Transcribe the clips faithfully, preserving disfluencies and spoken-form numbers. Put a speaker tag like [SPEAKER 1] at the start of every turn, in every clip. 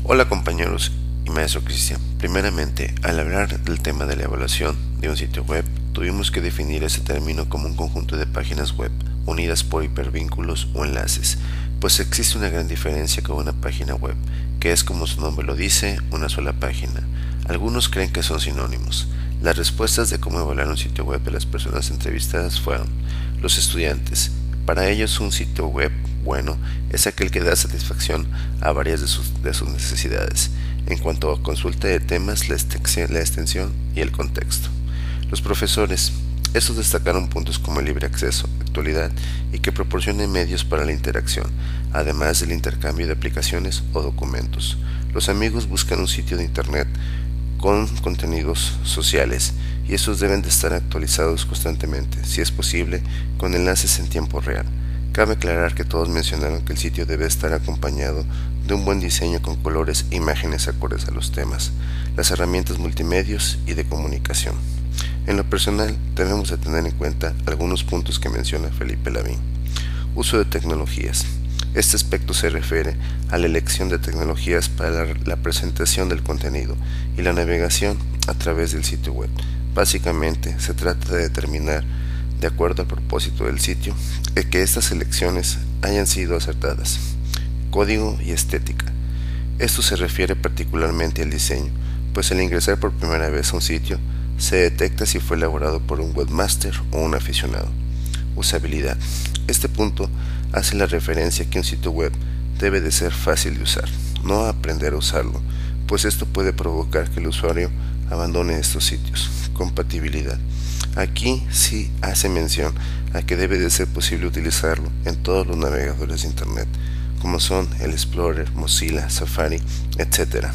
[SPEAKER 1] Hola compañeros y maestro Cristian. Primeramente, al hablar del tema de la evaluación de un sitio web, tuvimos que definir ese término como un conjunto de páginas web unidas por hipervínculos o enlaces, pues existe una gran diferencia con una página web, que es como su nombre lo dice, una sola página. Algunos creen que son sinónimos. Las respuestas de cómo evaluar un sitio web de las personas entrevistadas fueron: los estudiantes. Para ellos un sitio web bueno es aquel que da satisfacción a varias de sus, de sus necesidades, en cuanto a consulta de temas, la extensión, la extensión y el contexto. Los profesores. Estos destacaron puntos como el libre acceso, actualidad y que proporcione medios para la interacción, además del intercambio de aplicaciones o documentos. Los amigos buscan un sitio de internet con contenidos sociales y estos deben de estar actualizados constantemente, si es posible, con enlaces en tiempo real. Cabe aclarar que todos mencionaron que el sitio debe estar acompañado de un buen diseño con colores e imágenes acordes a los temas, las herramientas multimedios y de comunicación. En lo personal, debemos de tener en cuenta algunos puntos que menciona Felipe Lavín. Uso de tecnologías. Este aspecto se refiere a la elección de tecnologías para la, la presentación del contenido y la navegación a través del sitio web. Básicamente, se trata de determinar, de acuerdo al propósito del sitio, que estas elecciones hayan sido acertadas. Código y estética. Esto se refiere particularmente al diseño, pues al ingresar por primera vez a un sitio, se detecta si fue elaborado por un webmaster o un aficionado. Usabilidad. Este punto hace la referencia a que un sitio web debe de ser fácil de usar, no aprender a usarlo, pues esto puede provocar que el usuario abandone estos sitios. Compatibilidad. Aquí sí hace mención a que debe de ser posible utilizarlo en todos los navegadores de internet, como son el Explorer, Mozilla, Safari, etcétera.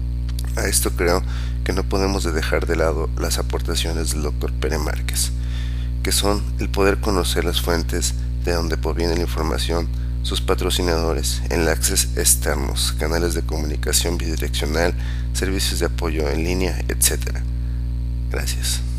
[SPEAKER 1] A esto creo que no podemos de dejar de lado las aportaciones del doctor Pere Márquez, que son el poder conocer las fuentes de donde proviene la información, sus patrocinadores, enlaces externos, canales de comunicación bidireccional, servicios de apoyo en línea, etcétera. Gracias.